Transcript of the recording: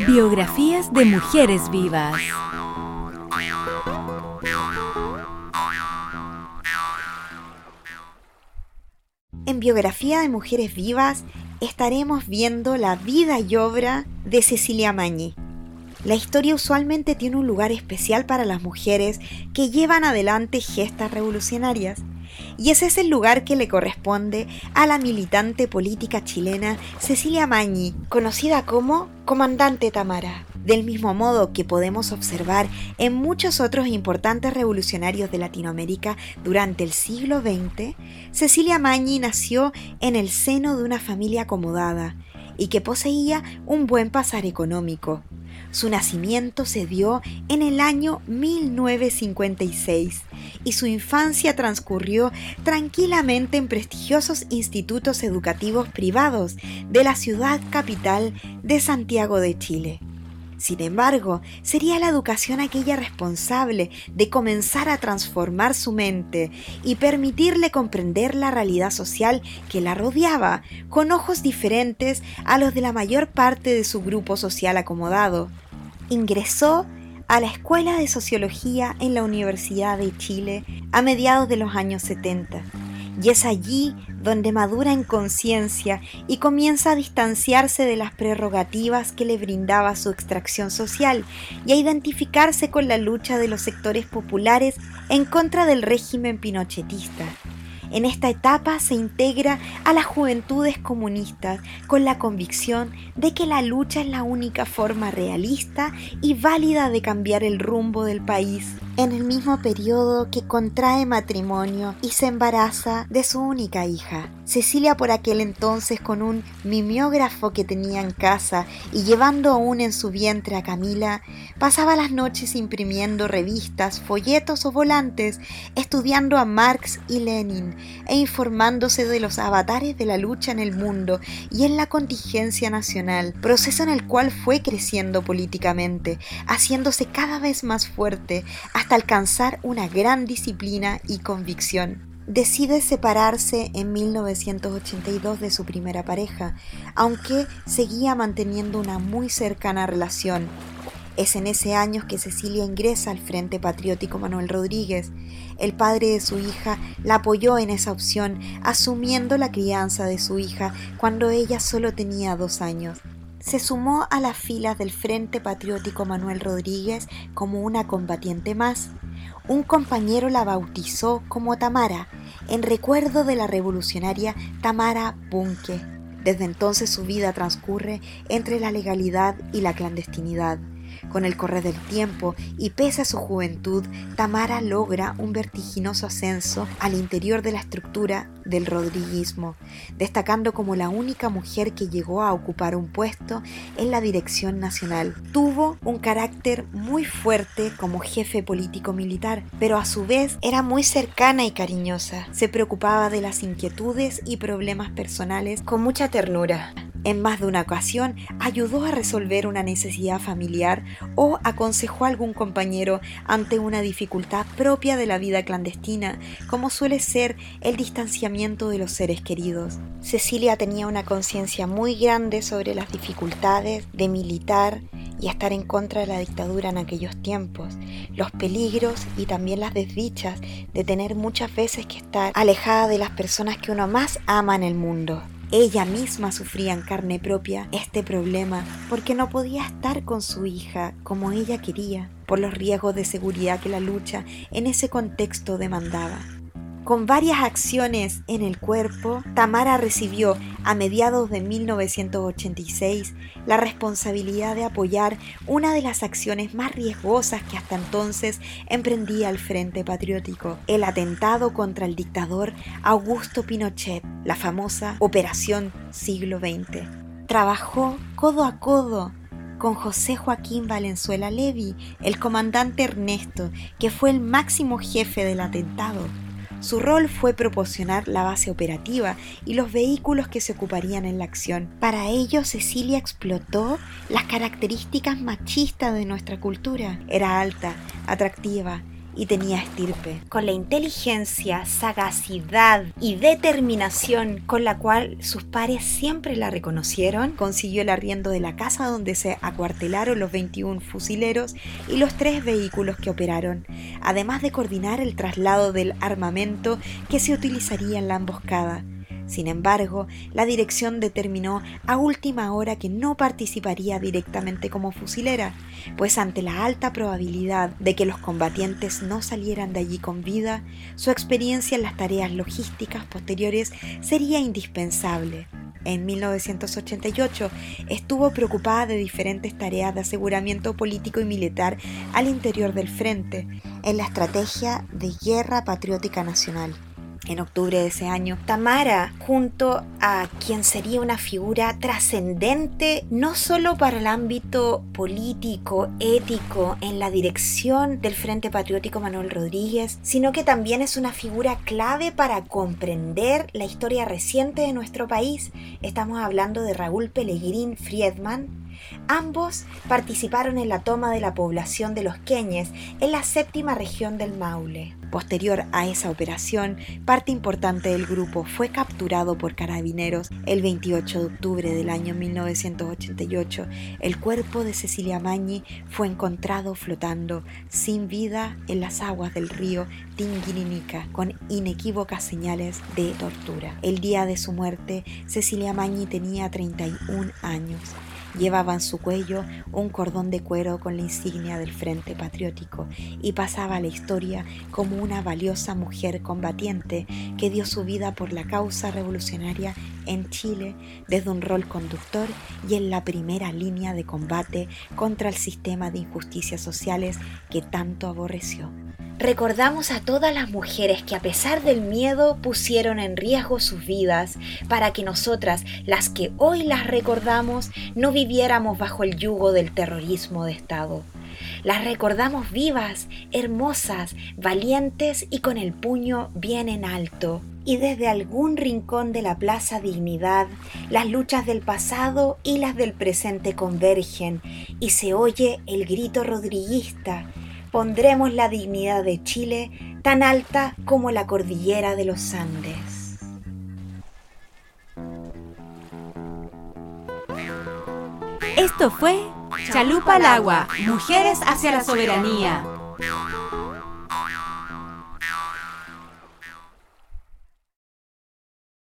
Biografías de mujeres vivas. En Biografía de Mujeres Vivas estaremos viendo la vida y obra de Cecilia Magni. La historia usualmente tiene un lugar especial para las mujeres que llevan adelante gestas revolucionarias, y ese es el lugar que le corresponde a la militante política chilena Cecilia Magni, conocida como Comandante Tamara. Del mismo modo que podemos observar en muchos otros importantes revolucionarios de Latinoamérica durante el siglo XX, Cecilia Magni nació en el seno de una familia acomodada y que poseía un buen pasar económico. Su nacimiento se dio en el año 1956 y su infancia transcurrió tranquilamente en prestigiosos institutos educativos privados de la ciudad capital de Santiago de Chile. Sin embargo, sería la educación aquella responsable de comenzar a transformar su mente y permitirle comprender la realidad social que la rodeaba con ojos diferentes a los de la mayor parte de su grupo social acomodado. Ingresó a la Escuela de Sociología en la Universidad de Chile a mediados de los años 70. Y es allí donde madura en conciencia y comienza a distanciarse de las prerrogativas que le brindaba su extracción social y a identificarse con la lucha de los sectores populares en contra del régimen pinochetista. En esta etapa se integra a las juventudes comunistas con la convicción de que la lucha es la única forma realista y válida de cambiar el rumbo del país. En el mismo periodo que contrae matrimonio y se embaraza de su única hija. Cecilia, por aquel entonces, con un mimeógrafo que tenía en casa y llevando aún en su vientre a Camila, pasaba las noches imprimiendo revistas, folletos o volantes, estudiando a Marx y Lenin e informándose de los avatares de la lucha en el mundo y en la contingencia nacional, proceso en el cual fue creciendo políticamente, haciéndose cada vez más fuerte hasta alcanzar una gran disciplina y convicción. Decide separarse en 1982 de su primera pareja, aunque seguía manteniendo una muy cercana relación. Es en ese año que Cecilia ingresa al Frente Patriótico Manuel Rodríguez. El padre de su hija la apoyó en esa opción, asumiendo la crianza de su hija cuando ella solo tenía 2 años. Se sumó a las filas del Frente Patriótico Manuel Rodríguez como una combatiente más. Un compañero la bautizó como Tamara, en recuerdo de la revolucionaria Tamara Bunke. Desde entonces su vida transcurre entre la legalidad y la clandestinidad. Con el correr del tiempo y pese a su juventud, Tamara logra un vertiginoso ascenso al interior de la estructura del rodriguismo, destacando como la única mujer que llegó a ocupar un puesto en la dirección nacional. Tuvo un carácter muy fuerte como jefe político-militar, pero a su vez era muy cercana y cariñosa. Se preocupaba de las inquietudes y problemas personales con mucha ternura. En más de una ocasión ayudó a resolver una necesidad familiar o aconsejó a algún compañero ante una dificultad propia de la vida clandestina, como suele ser el distanciamiento de los seres queridos. Cecilia tenía una conciencia muy grande sobre las dificultades de militar y estar en contra de la dictadura en aquellos tiempos, los peligros y también las desdichas de tener muchas veces que estar alejada de las personas que uno más ama en el mundo. Ella misma sufría en carne propia este problema porque no podía estar con su hija como ella quería, por los riesgos de seguridad que la lucha en ese contexto demandaba. Con varias acciones en el cuerpo, Tamara recibió a mediados de 1986 la responsabilidad de apoyar una de las acciones más riesgosas que hasta entonces emprendía el Frente Patriótico, el atentado contra el dictador Augusto Pinochet, la famosa Operación Siglo XX. Trabajó codo a codo con José Joaquín Valenzuela Levy, el comandante Ernesto, que fue el máximo jefe del atentado. Su rol fue proporcionar la base operativa y los vehículos que se ocuparían en la acción. Para ello, Cecilia explotó las características machistas de nuestra cultura. Era alta, atractiva y tenía estirpe. Con la inteligencia, sagacidad y determinación con la cual sus pares siempre la reconocieron, consiguió el arriendo de la casa donde se acuartelaron los 21 fusileros y los 3 vehículos que operaron, además de coordinar el traslado del armamento que se utilizaría en la emboscada. Sin embargo, la dirección determinó a última hora que no participaría directamente como fusilera, pues ante la alta probabilidad de que los combatientes no salieran de allí con vida, su experiencia en las tareas logísticas posteriores sería indispensable. En 1988 estuvo preocupada de diferentes tareas de aseguramiento político y militar al interior del frente, en la estrategia de guerra patriótica nacional. En octubre de ese año, Tamara, junto a quien sería una figura trascendente no solo para el ámbito político, ético, en la dirección del Frente Patriótico Manuel Rodríguez, sino que también es una figura clave para comprender la historia reciente de nuestro país. Estamos hablando de Raúl Pelegrín Friedman. Ambos participaron en la toma de la población de Los Queñes, en la 7ª región del Maule. Posterior a esa operación, parte importante del grupo fue capturado por carabineros. El 28 de octubre del año 1988, el cuerpo de Cecilia Mañi fue encontrado flotando sin vida en las aguas del río Tinguirinica, con inequívocas señales de tortura. El día de su muerte, Cecilia Mañi tenía 31 años. Llevaba en su cuello un cordón de cuero con la insignia del Frente Patriótico y pasaba a la historia como una valiosa mujer combatiente que dio su vida por la causa revolucionaria en Chile desde un rol conductor y en la primera línea de combate contra el sistema de injusticias sociales que tanto aborreció. Recordamos a todas las mujeres que a pesar del miedo pusieron en riesgo sus vidas para que nosotras, las que hoy las recordamos, no viviéramos bajo el yugo del terrorismo de Estado. Las recordamos vivas, hermosas, valientes y con el puño bien en alto. Y desde algún rincón de la Plaza Dignidad, las luchas del pasado y las del presente convergen y se oye el grito rodriguista. Pondremos la dignidad de Chile tan alta como la cordillera de los Andes. Esto fue Chalupa al Agua, Mujeres hacia la Soberanía.